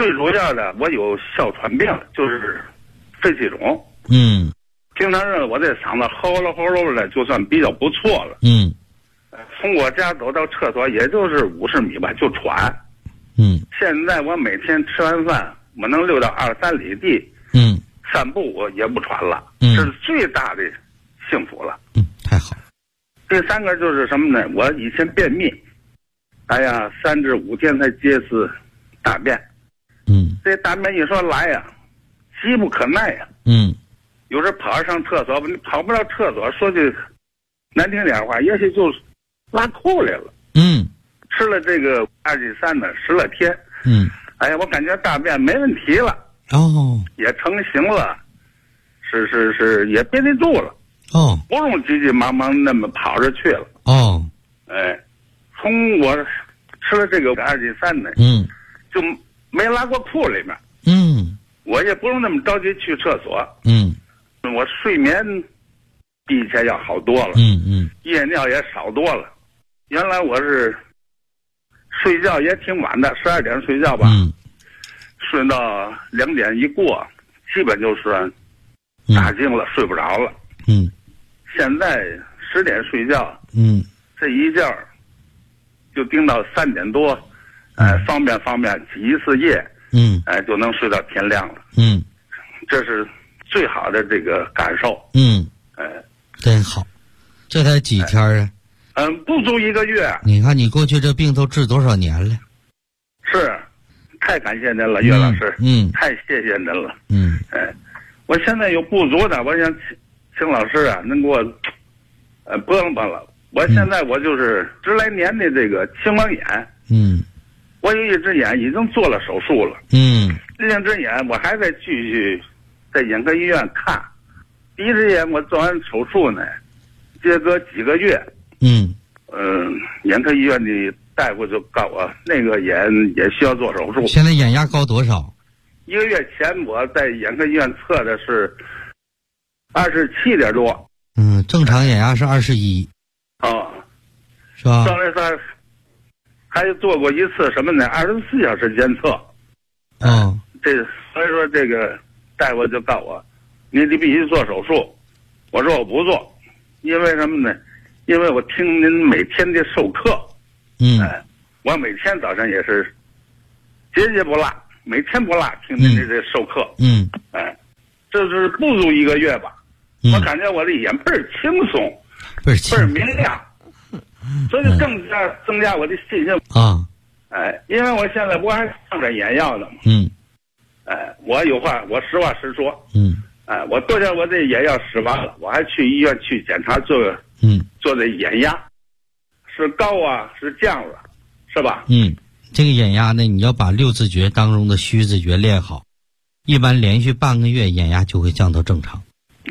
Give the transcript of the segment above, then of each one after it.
最主要的我有哮喘病，就是肺气肿。平常我这嗓子吼噜的，就算比较不错了。从我家走到厕所也就是50米吧，就喘。现在我每天吃完饭，我能溜到2-3里地。散步我也不喘了。这是最大的幸福了。 太好了。 第3个就是什么呢？我以前便秘，哎呀，3至5天才接次大便。这大便一说来呀，急不可耐呀。有时跑着上厕所，你跑不到厕所，说句难听点话，也许就拉裤来了。吃了这个2G3呢，10来天。哎呀，我感觉大便没问题了。也成型了，是也憋得住了。不用急急忙忙那么跑着去了。从我吃了这个2G3呢，就没拉过裤里面。我也不用那么着急去厕所。我睡眠比以前要好多了。夜尿也少多了。原来我是睡觉也挺晚的，12点睡觉吧。睡到2点一过，基本就算打精了，睡不着了。现在10点睡觉，这一觉就盯到3点多，方便挤一次夜，就能睡到天亮了。这是最好的这个感受。 真好。这才几天啊？ 不足1个月。 你看你过去这病都治多少年了？ 是，太感谢您了，岳老师。太谢谢您了。我现在有不足的，我想请老师啊，能给我帮帮了。我现在我就是10来年的这个青光眼。我有一只眼已经做了手术了。另一只眼我还在继续在眼科医院看。第一只眼我做完手术呢，接隔几个月，眼科医院的大夫就告我那个眼也需要做手术。 现在眼压高多少 ？1个月前我在眼科医院测的是27点多。 正常眼压是21。是吧？ 上来他还做过一次什么呢？24小时监测。所以说这个大夫就告我，你必须做手术。我说我不做，因为什么呢？因为我听您每天的授课。我每天早上也是节不落，每天不落听您的这授课。这是不足1个月吧。我感觉我的眼倍儿轻松，倍儿明亮，所以更加增加我的信心。因为我现在不还上着眼药呢吗？我有话，我实话实说。我昨天我这眼药使完了，我还去医院去检查做这眼压，是高啊，是降了，是吧？ 这个眼压呢，你要把6字诀当中的虚字诀练好，一般连续半个月眼压就会降到正常。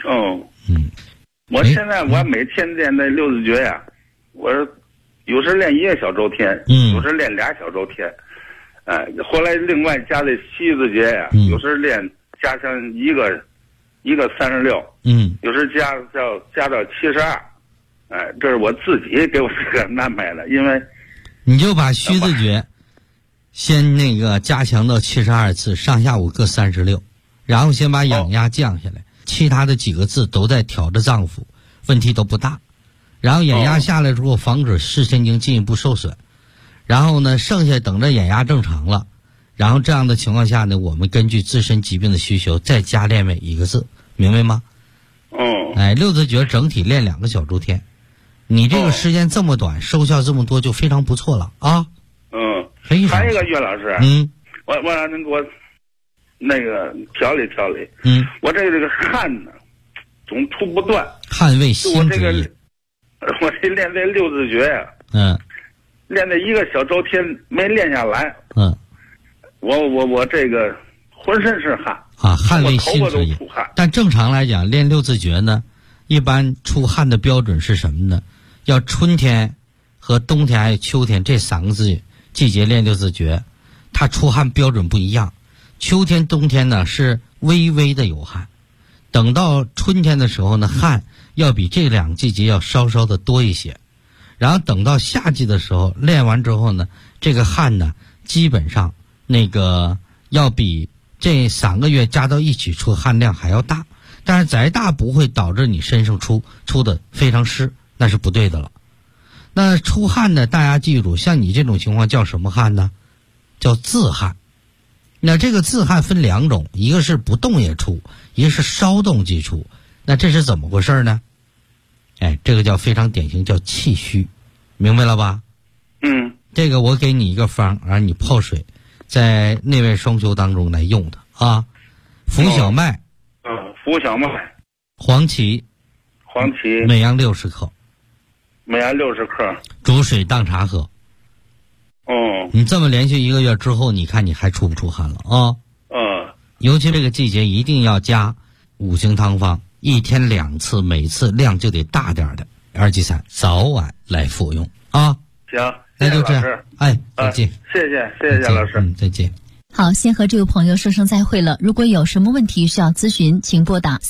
我现在我每天练那6字诀呀，我有时练1个小周天，有时练2小周天。后来另外加的7字诀呀，有时加上一个36，有时加到72。这是我自己给我这个安排的，因为你就把虚字诀先那个加强到72次，上下午各36，然后先把眼压降下来，其他的几个字都在调着脏腑，问题都不大。然后眼压下来之后，防止视神经进一步受损。然后呢，剩下等着眼压正常了，然后这样的情况下呢，我们根据自身疾病的需求再加练每一个字，明白吗？6字诀整体练2个小周天，你这个时间这么短，收效这么多，就非常不错了啊。 还有一个岳老师，我让您给我那个调理调理。我这个汗呢，总出不断。 汗为心之液。 我这练这6字诀呀，练这1个小周天没练下来。我这个浑身是汗汗为心之液。但正常来讲，练6字诀呢，一般出汗的标准是什么呢？要春天和冬天还有秋天这3个季节练6字诀，它出汗标准不一样。秋天冬天呢是微微的有汗，等到春天的时候呢，汗要比这2个季节要稍稍的多一些，然后等到夏季的时候练完之后呢，这个汗呢基本上那个要比这3个月加到一起出汗量还要大，但是再大不会导致你身上出的非常湿，那是不对的了。那出汗呢，大家记住，像你这种情况叫什么汗呢？叫自汗。那这个自汗分2种，一个是不动也出，一个是稍动即出。那这是怎么回事呢？这个叫非常典型，叫气虚，明白了吧？这个我给你一个方，让你泡水，在内外双修当中来用的啊。浮小麦， 浮小麦， 黄芪，每样60克，煮水当茶喝。你这么连续1个月之后，你看你还出不出汗了啊？尤其这个季节一定要加5行汤方，1天2次，每次量就得大点的2剂散，早晚来服用啊。 行， 那就这样。再见。 谢谢老师。 再见。 好，先和这位朋友说声再会了。如果有什么问题需要咨询，请拨打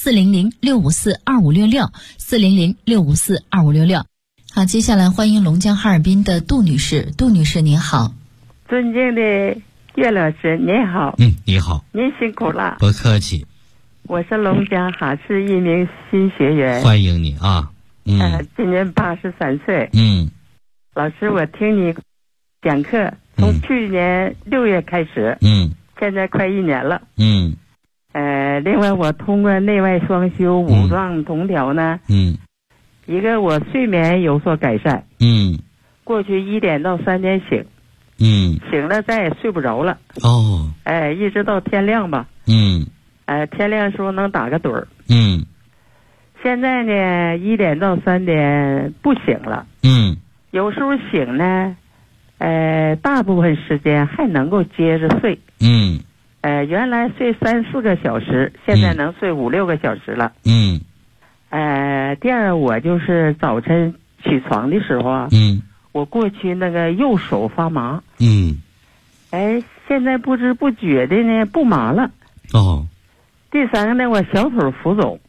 400-654-2566，400-654-2566。好，接下来欢迎龙江哈尔滨的杜女士。杜女士您好。 尊敬的岳老师您好。 你好。 您辛苦了。 不客气。 我是龙江哈市一名新学员。 欢迎你啊。 今年83岁。老师，我听你讲课从去年6月开始，现在快1年了。另外我通过内外双修5脏同调呢，一个我睡眠有所改善，过去1点到3点醒，醒了再也睡不着了，一直到天亮吧，天亮的时候能打个盹儿，现在呢1点到3点不醒了，有时候醒呢，大部分时间还能够接着睡，原来睡3-4个小时，现在能睡5-6个小时了，第二我就是早晨起床的时候啊，我过去那个右手发麻，现在不知不觉的呢不麻了，第3个呢我小腿浮肿，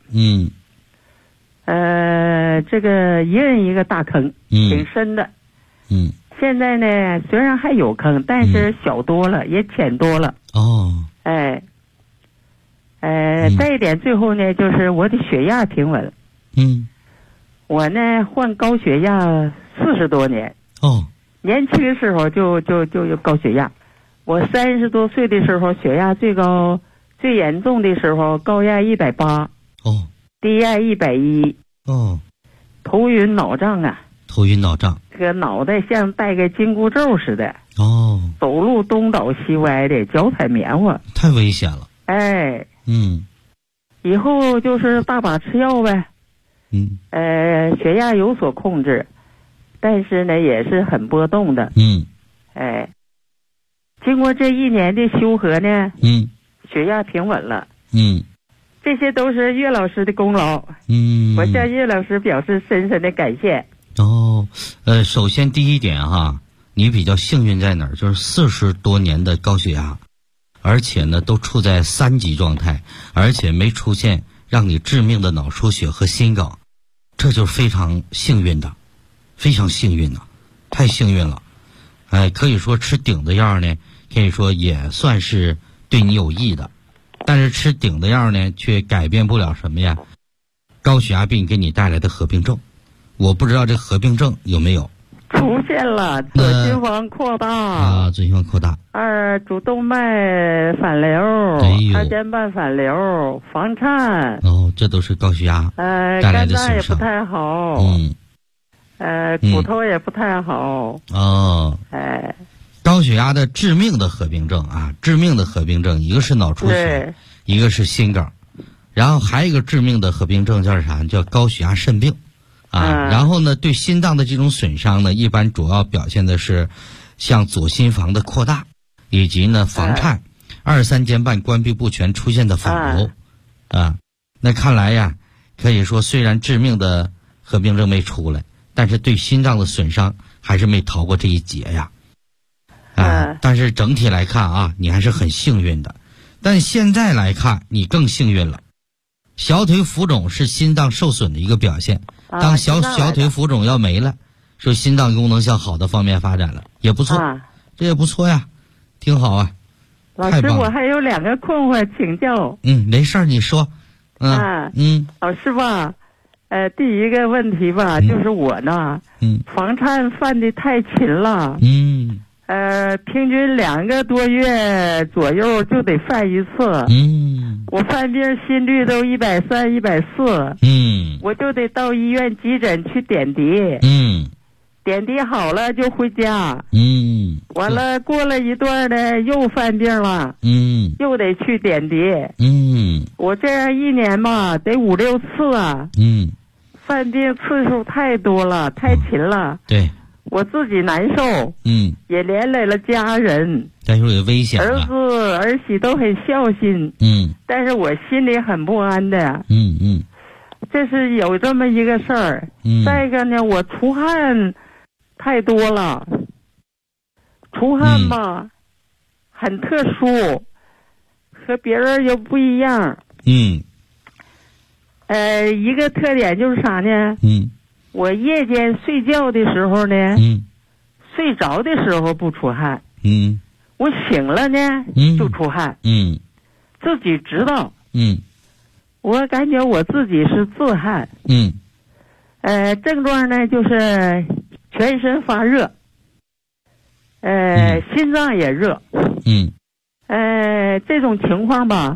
这个一人一个大坑，挺深的，现在呢虽然还有坑，但是小多了，也浅多了，再一点最后呢就是我的血压平稳，我呢患高血压40多年，年轻的时候就有高血压，我30多岁的时候血压最高最严重的时候高压180，低压110，头晕脑胀啊，这个脑袋像戴个紧箍咒似的，走路东倒西歪的，脚踩棉花， 太危险了。 以后就是大把吃药呗，血压有所控制，但是呢也是很波动的，经过这1年的修和呢，血压平稳了，这些都是岳老师的功劳，我向岳老师表示深深的感谢。 首先第一点哈，你比较幸运在哪儿？就是40多年的高血压，而且呢都处在3级状态，而且没出现让你致命的脑出血和心梗，这就是非常幸运的，非常幸运的，太幸运了。可以说吃顶的药呢，可以说也算是对你有益的，但是吃顶的药呢，却改变不了什么呀？高血压病给你带来的合并症，我不知道这合并症有没有出现了，左心房扩大左心房扩大 ，2主动脉反流，2间瓣反流，房颤， 这都是高血压带来的损伤，肝脏也不太好，骨头也不太好， 高血压的致命的合并症啊，致命的合并症，一个是脑出血，一个是心梗，然后还有一个致命的合并症叫啥？叫高血压肾病。然后呢，对心脏的这种损伤呢，一般主要表现的是像左心房的扩大，以及呢房颤，2、3间瓣关闭不全出现的反流，那看来呀，可以说虽然致命的合并症没出来，但是对心脏的损伤还是没逃过这一劫呀。但是整体来看啊，你还是很幸运的，但现在来看你更幸运了。小腿浮肿是心脏受损的一个表现，当小腿浮肿要没了，说心脏功能向好的方面发展了，也不错，这也不错呀，挺好啊。 老师，我还有2个困惑请教。 没事儿，你说。 老师吧，第一个问题吧，就是我呢，房颤犯的太勤了。平均2个多月左右就得犯一次。我犯病心率都130、140。我就得到医院急诊去点滴。点滴好了就回家。完了过了一段呢，又犯病了。又得去点滴。我这样1年吧，得5、6次啊。犯病次数太多了，太勤了。 对。 我自己难受，也连累了家人， 但是有危险了。 儿子儿媳都很孝心，但是我心里很不安的，这是有这么一个事儿。再一个呢，我出汗太多了，出汗吧，很特殊，和别人又不一样。一个特点就是啥呢？我夜间睡觉的时候呢，睡着的时候不出汗，我醒了呢，就出汗，自己知道，我感觉我自己是自汗，症状呢就是全身发热，心脏也热，这种情况吧，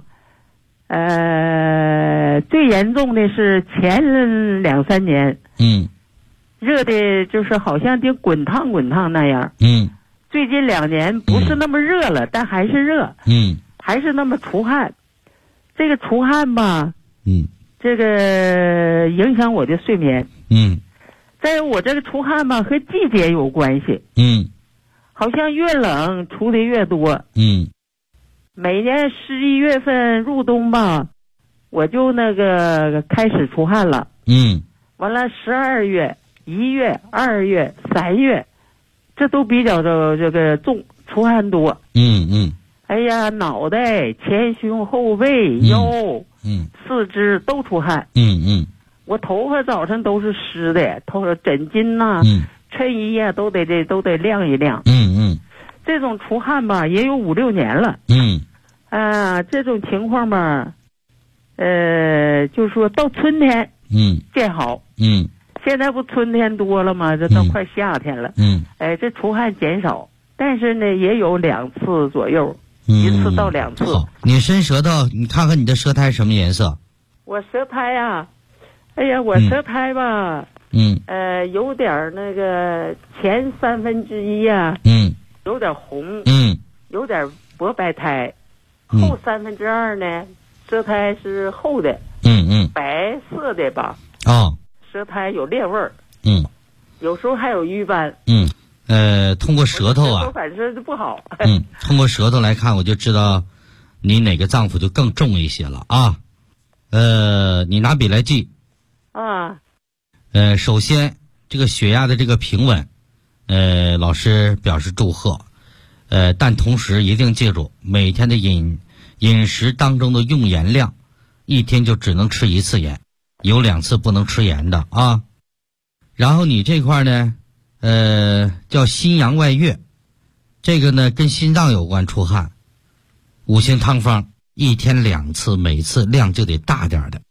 最严重的是前2、3年，热的就是好像得滚烫那样。最近2年不是那么热了，但还是热。还是那么出汗。这个出汗吧，这个影响我的睡眠。再有我这个出汗吧，和季节有关系。好像越冷出的越多。每年11月份入冬吧，我就那个开始出汗了。完了12月、1月、2月、3月，这都比较的这个重，出汗多。哎呀，脑袋、前胸、后背、腰、四肢都出汗。我头发早晨都是湿的，枕巾呐、衬衣呀都得晾一晾。这种出汗吧，也有5、6年了。这种情况吧，就说到春天，见好。现在不春天多了吗？这到快夏天了。这出汗减少，但是呢，也有2次左右，1次到2次。 好，你伸舌头，你看看你的舌苔什么颜色？ 我舌苔啊，哎呀，我舌苔吧，有点那个前1/3啊，有点红，有点薄白苔，后2/3呢，舌苔是厚的，白色的吧，舌苔有裂味儿，有时候还有瘀斑， 通过舌头啊， 反正不好， 通过舌头来看，我就知道你哪个脏腑就更重一些了啊。你拿笔来记啊。 首先这个血压的这个平稳，老师表示祝贺。但同时一定记住，每天的饮食当中的用盐量，1天就只能吃1次盐，有2次不能吃盐的啊。然后你这块呢，叫心阳外越，这个呢跟心脏有关，出汗。5行汤方1天2次，每次量就得大点的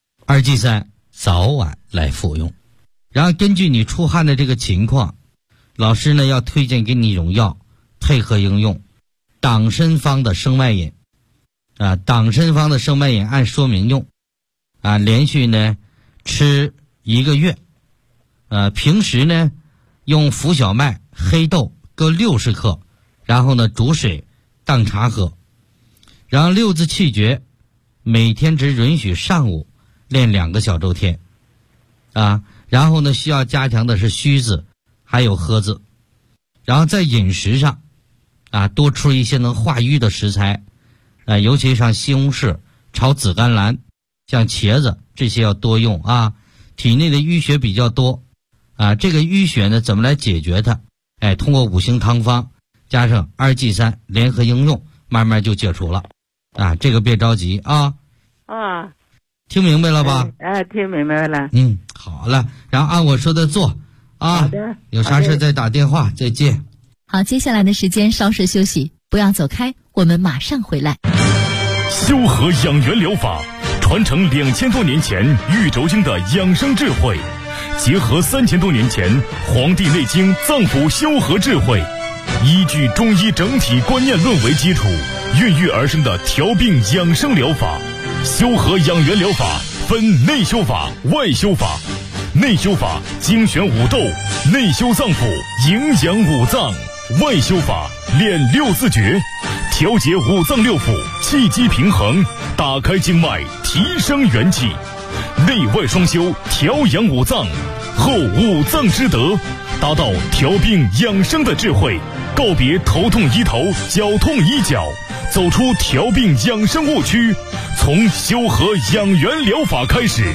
，2G3早晚来服用。然后根据你出汗的这个情况，老师呢要推荐给你一种药，配合应用党参方的生脉饮。党参方的生脉饮按说明用，连续呢吃1个月。平时呢用浮小麦、黑豆各60克，然后呢煮水当茶喝。然后6字气诀，每天只允许上午练2个小周天。然后呢需要加强的是虚字还有喝字。然后在饮食上多吃一些能化瘀的食材，尤其像西红柿、炒紫甘蓝、像茄子，这些要多用啊。体内的淤血比较多这个淤血呢怎么来解决它？通过5行汤方加上2G3联合应用，慢慢就解除了这个别着急啊。听明白了吧？ 听明白了。 好了，然后按我说的做啊。 好的， 有啥事再打电话。再见。 好，接下来的时间稍事休息，不要走开， 我们马上回来。 修和养元疗法传承2000多年前玉轴经的养生智慧，结合3000多年前《黄帝内经》脏腑修和智慧，依据中医整体观念论为基础，孕育而生的调病养生疗法。修和养元疗法分内修法、外修法。内修法精选五斗，内修脏腑，营养五脏；外修法练六字诀，调节五脏六腑，气机平衡，打开经脉，提升元气。内外双修，调养五脏，后五脏之德，达到调病养生的智慧，告别头痛医头，脚痛医脚，走出调病养生误区，从修和养元疗法开始。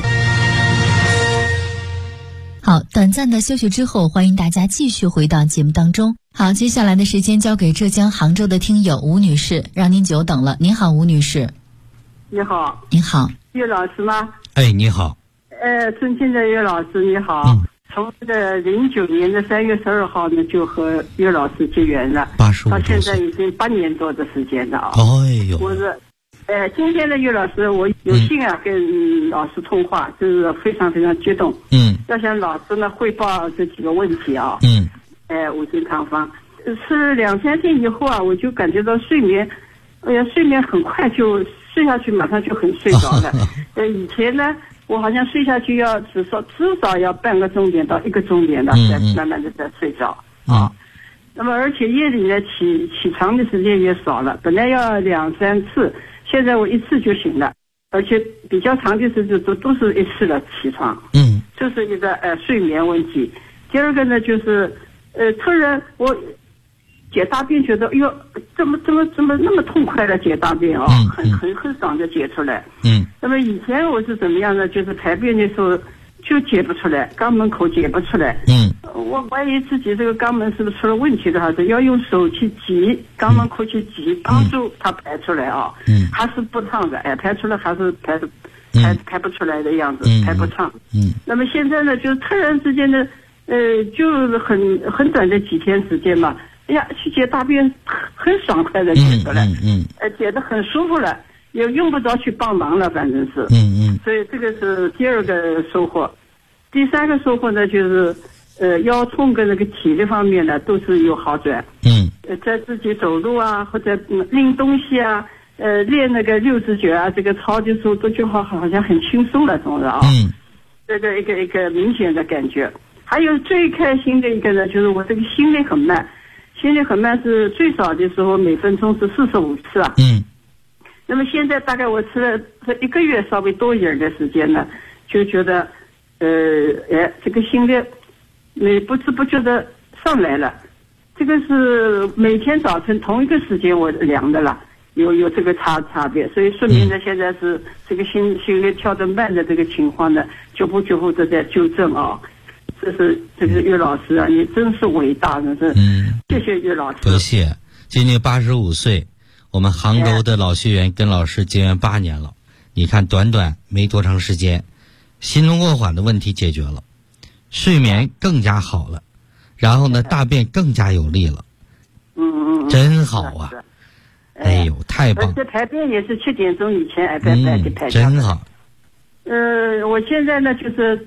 好，短暂的休息之后，欢迎大家继续回到节目当中。好，接下来的时间交给浙江杭州的听友吴女士，让您久等了。您好，吴女士。 你好。 你好。 岳老师吗？ 哎，你好。 尊敬的岳老师，你好。从这个09年的3月12号呢，就和岳老师结缘了，85到现在已经8年多的时间了啊。 哎呦。 我是。今天的岳老师，我有幸跟老师通话，就是非常非常激动。要向老师呢汇报这几个问题啊。五行汤方吃2-3天以后啊，我就感觉到睡眠，睡眠很快就睡下去，马上就很睡着了。以前呢，我好像睡下去要至少要半个钟点到1个钟点了，才慢慢的再睡着啊。那么而且夜里呢起床的时间也少了，本来要2-3次。现在我一次就行了，而且比较长的时间都是一次的起床。这是一个睡眠问题。第二个呢就是突然我解大便觉得哟，怎么那么痛快的解大便啊，很爽的解出来。那么以前我是怎么样呢？就是排便的时候就解不出来，肛门口解不出来。我怀疑自己这个肛门是不是出了问题的话，要用手去挤肛门口去挤，帮助它排出来啊。还是不畅的，排出来还是排不出来的样子，排不畅。那么现在呢，就突然之间呢，就是很短的几天时间嘛，哎呀，去解大便很爽快的解出来，解得很舒服了，也用不着去帮忙了，反正是。所以这个是第二个收获。第三个收获呢，就是腰痛跟那个体力方面呢都是有好转。在自己走路啊，或者拎东西啊，练那个六字诀啊，这个操的时候都就好像很轻松了，总是啊。这个一个明显的感觉。还有最开心的一个呢，就是我这个心率很慢，是最少的时候每分钟是45次啊。那么现在大概我吃了这1个月稍微多一点的时间呢，就觉得这个心率不知不觉的上来了。这个是每天早晨同一个时间我量的了，有这个差别，所以说明呢现在是这个心率跳得慢的这个情况呢，逐步的在纠正啊。这是岳老师啊，你真是伟大的，谢谢岳老师。 多谢。今年85岁，我们杭州的老学员跟老师结缘8年了。你看，短没多长时间，心动过缓的问题解决了，睡眠更加好了，然后呢，大便更加有力了。真好啊！哎呦，太棒了！ 这排便也是7点钟以前的排。 真好。 我现在呢就是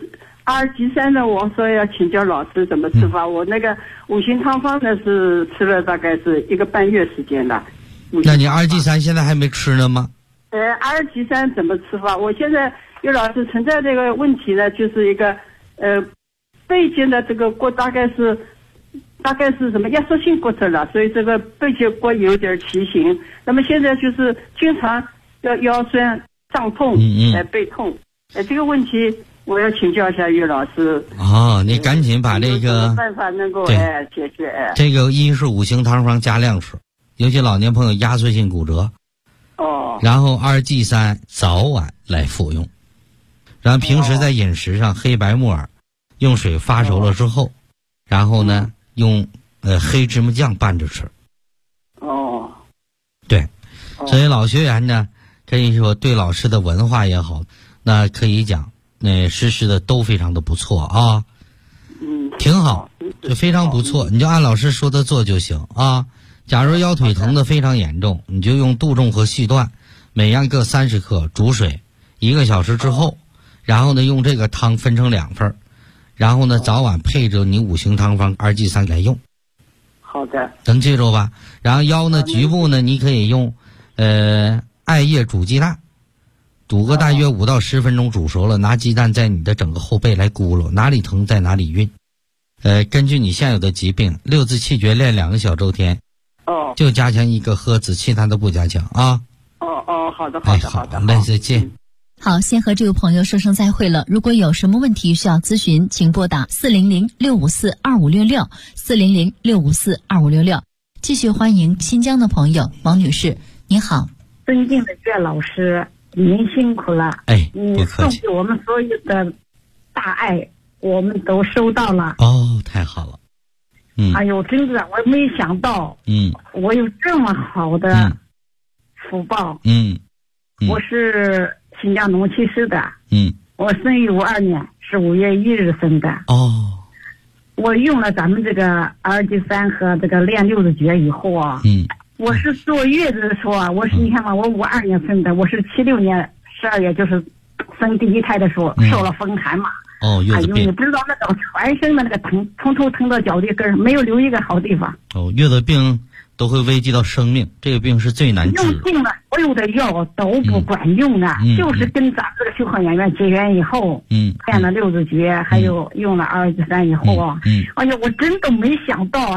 2G3呢，我说要请教老师怎么吃法。我那个五行汤方呢是吃了大概是1个半月时间了。 那你2G3现在还没吃呢吗 ？2G3怎么吃法？我现在岳老师存在这个问题呢，就是一个背肩的这个骨大概是什么压缩性骨折了，所以这个背肩骨有点畸形。那么现在就是经常要腰酸胀痛，背痛，这个问题我要请教一下岳老师。 你赶紧把这个办法能够解决。 这个一是五行汤方加量吃，尤其老年朋友压缩性骨折。然后2G3早晚来服用，然后平时在饮食上黑白木耳用水发熟了之后，然后呢用黑芝麻酱拌着吃。对，所以老学员呢可以说对老师的文化也好，那可以讲实施的都非常的不错啊。挺好，就非常不错，你就按老师说的做就行啊。 假如腰腿疼的非常严重，你就用杜仲和细断，每样各30克，煮水1个小时之后，然后呢用这个汤分成2份，然后呢早晚配着你5行汤方2G3来用。 好的， 能记住吧？然后腰呢局部呢你可以用艾叶煮鸡蛋，煮个大约5到10分钟，煮熟了，拿鸡蛋在你的整个后背来咕噜，哪里疼在哪里运。根据你现有的疾病，6字气诀练2个小周天，就加强1个喝子，其他的不加强啊。 好的， 好嘞，再见。 好，先和这位朋友说声再会了。如果有什么问题需要咨询，请拨打400-654-2566，400-654-2566。继续欢迎新疆的朋友王女士，你好。 尊敬的岳老师，您辛苦了。 不客气。 送给我们所有的大爱，我们都收到了。 太好了。 哎呦，真的，我没想到，我有这么好的福报。我是新疆农旗市的。我生于52年，是5月1日生的。我用了咱们这个2G3和这个练6字诀以后啊，我是坐月子的时候啊，你看嘛，我52年生的，我是76年12月就是生第1胎的时候，受了风寒嘛。 月子病。 你不知道那种全身的那个疼，从头疼到脚底根，没有留一个好地方。 月子病都会危及到生命，这个病是最难治的。 用尽了所有的药都不管用的，就是跟咱这个修行演员结缘以后，练了6字诀，还有用了2G3以后啊，哎呀，我真的没想到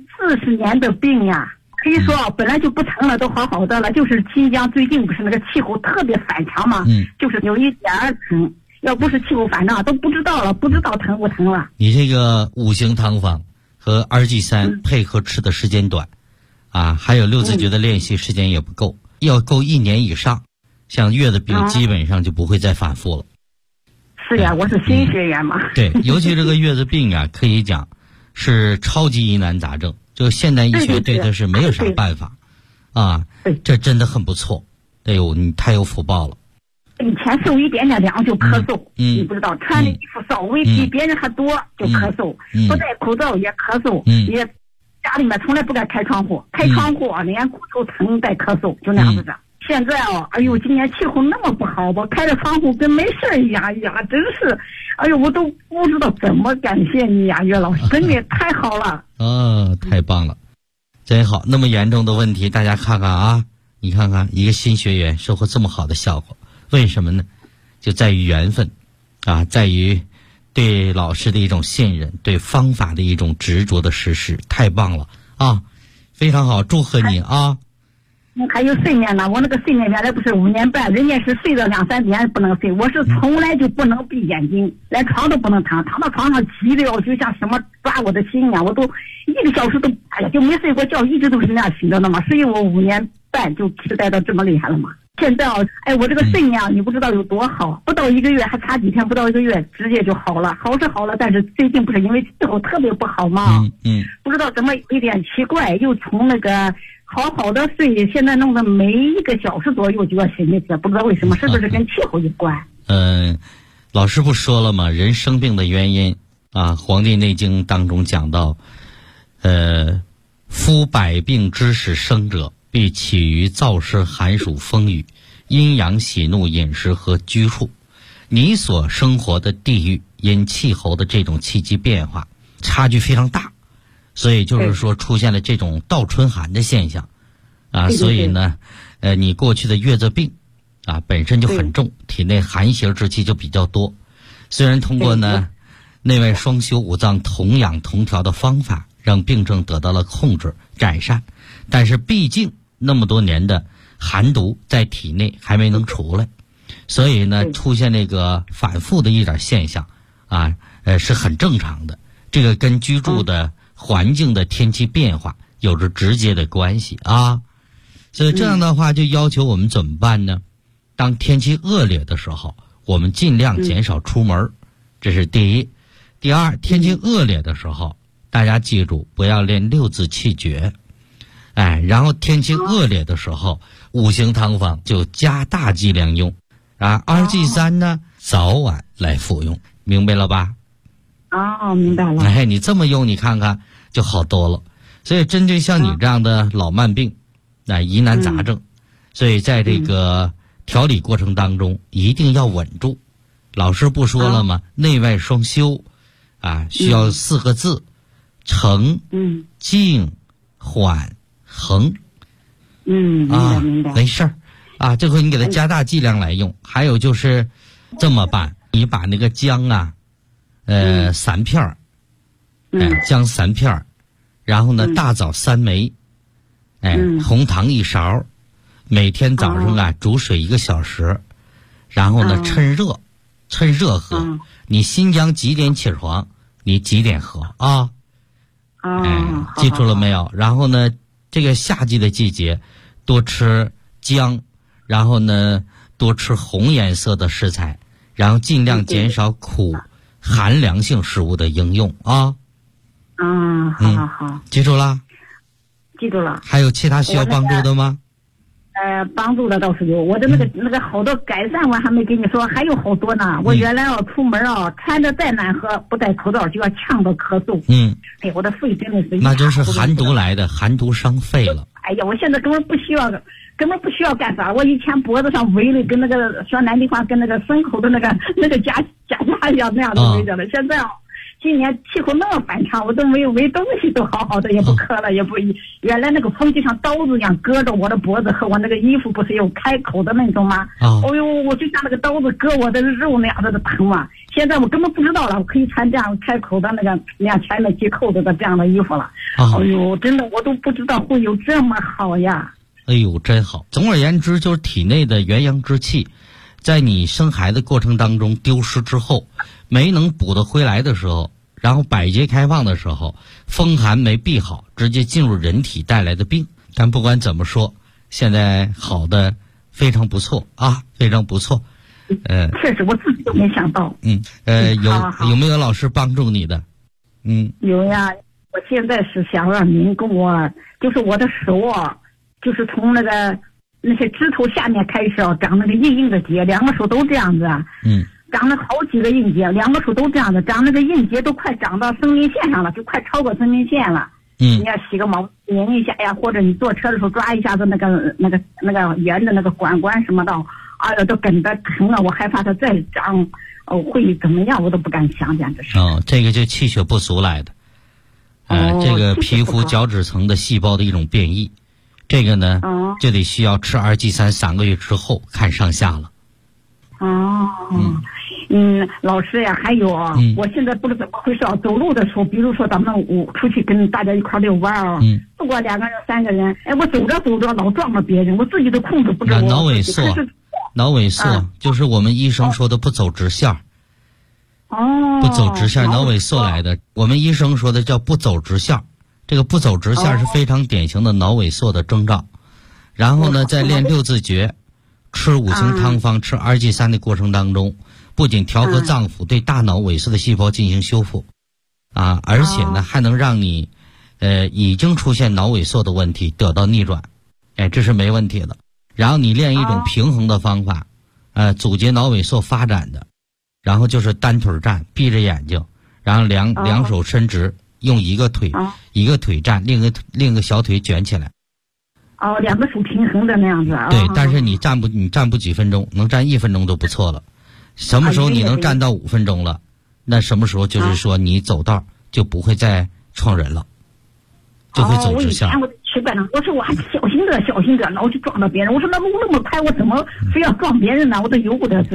40年的病呀，可以说本来就不疼了，都好好的了，就是新疆最近不是那个气候特别反常嘛，就是有一点疼。要不是气候反常，都不知道了，不知道疼不疼了。 你这个5行汤方和2G3配合吃的时间短，还有6字诀的练习时间也不够，要够1年以上，像月子病基本上就不会再反复了。 是呀，我是新学员嘛。 对，尤其这个月子病啊，可以讲是超级疑难杂症，就现代医学对它是没有啥办法。这真的很不错。你太有福报了。 以前受一点点凉就咳嗽，你不知道，穿的衣服稍微比别人还多就咳嗽，不戴口罩也咳嗽，也家里面从来不敢开窗户，开窗户连骨头疼带咳嗽，就那样子的。现在哎呦，今年气候那么不好，我开着窗户跟没事一样，真是，哎呦，我都不知道怎么感谢你呀，岳老师，真的太好了。 太棒了，真好。那么严重的问题，大家看看啊，你看看一个新学员收获这么好的效果。为什么呢？就在于缘分，在于对老师的一种信任，对方法的一种执着的实施，太棒了非常好，祝贺你啊！ 还有睡眠呢，我那个睡眠原来不是5年半，人家是睡到2、3点不能睡，我是从来就不能闭眼睛，连床都不能躺到床上急的就像什么抓我的心呀，我都1个小时都就没睡过觉，一直都是那样醒着的嘛，所以我5年半就痴呆到这么厉害了嘛。现在我这个睡眠你不知道有多好，不到1个月，还差几天，不到1个月直接就好了，好是好了，但是最近不是因为气候特别不好嘛，不知道怎么有点奇怪，又从那个好好的睡，现在弄得每1个小时左右就要醒一次，不知道为什么，是不是跟气候有关？ 老师不说了吗？人生病的原因《黄帝内经》当中讲到，夫百病之始生者，必起于燥湿寒暑风雨，阴阳喜怒饮食和居处。你所生活的地域因气候的这种气机变化差距非常大，所以就是说出现了这种倒春寒的现象所以呢你过去的月子病本身就很重，体内寒邪之气就比较多。虽然通过呢内外双修五脏同养同调的方法让病症得到了控制改善，但是毕竟那么多年的寒毒在体内还没能出来，所以呢出现那个反复的一点现象是很正常的。这个跟居住的环境的天气变化有着直接的关系所以这样的话就要求我们怎么办呢？当天气恶劣的时候，我们尽量减少出门，这是第一。第二，天气恶劣的时候，大家记住不要练6字气诀然后天气恶劣的时候5行汤方就加大剂量用2G3呢早晚来服用，明白了吧？ 明白了。 你这么用你看看就好多了。 所以针对像你这样的老慢病疑难杂症，所以在这个调理过程当中一定要稳住。老师不说了吗？内外双修需要4个字：诚、静、缓、恒。 明白明白。 没事儿这回你给它加大剂量来用。还有就是这么办，你把那个姜3片儿，姜3片儿，然后呢大枣3枚，红糖1勺，每天早上煮水1个小时，然后呢趁热喝。你新疆几点起床，你几点喝记住了没有？然后呢这个夏季的季节多吃姜，然后呢多吃红颜色的食材，然后尽量减少苦寒凉性食物的应用好，记住了？ 记住了。 还有其他需要帮助的吗？ 帮助的倒是有，我的那个好多改善我还没跟你说，还有好多呢。我原来出门穿着再暖和，不戴口罩就要呛到咳嗽。我的肺真的是那就是寒毒来的，寒毒伤肺了。 哎呀，我现在根本不需要干啥。我以前脖子上围的跟那个说南地话跟那个牲口的那个夹一样那样的围着了。现在今年气候那么反常，我都没有围东西都好好的，也不渴了，也不原来那个风就像刀子一样割着我的脖子和我那个衣服，不是有开口的那种吗？我就像那个刀子割我的肉那样的疼啊！现在我根本不知道了，我可以穿这样开口的那样前面系扣子的这样的衣服了。真的我都不知道会有这么好呀！ 真好。总而言之，就是体内的元阳之气，在你生孩子过程当中丢失之后，没能补得回来的时候，然后百节开放的时候，风寒没避好，直接进入人体带来的病。但不管怎么说，现在好的非常不错非常不错。 确实我自己都没想到。 有没有老师帮助你的？ 有呀。我现在是想让您跟我，就是我的手就是从那些指头下面开始长那个硬硬的结，2个手都这样子长了好几个硬结，2个手都这样子，长那个硬结都快长到生命线上了，就快超过生命线了。你要洗个毛拧一下呀，或者你坐车的时候抓一下子那个圆的那个管什么的，都跟着疼了，我害怕它再长会怎么样，我都不敢想简直是。 这个就气血不足来的。这个皮肤角质层的细胞的一种变异，这个呢就得需要吃2G3 3个月之后看上下了。 老师呀，还有我现在不知怎么回事走路的时候，比如说咱们出去跟大家一块遛弯不管2个人3个人，我走着老撞了别人，我自己都控制不住。 脑萎缩就是我们医生说的不走直线。不走直线，脑萎缩来的。我们医生说的叫不走直线，这个不走直线是非常典型的脑萎缩的征兆。然后呢，在练6字诀、吃5行汤方、吃2G3的过程当中，不仅调和脏腑，对大脑萎缩的细胞进行修复，而且呢还能让你已经出现脑萎缩的问题得到逆转，这是没问题的。然后你练一种平衡的方法，阻截脑萎缩发展的。然后就是单腿站，闭着眼睛，然后两手伸直，用一个腿站，另一个小腿卷起来。 2个手平衡的那样子。 对，但是你站不几分钟，能站1分钟都不错了。什么时候你能站到5分钟了？那什么时候就是说你走道就不会再撞人了，就会走直线。 我奇怪了，我说我还小心着，老去撞到别人。我说那路那么开，我怎么非要撞别人呢？我都由不得自己。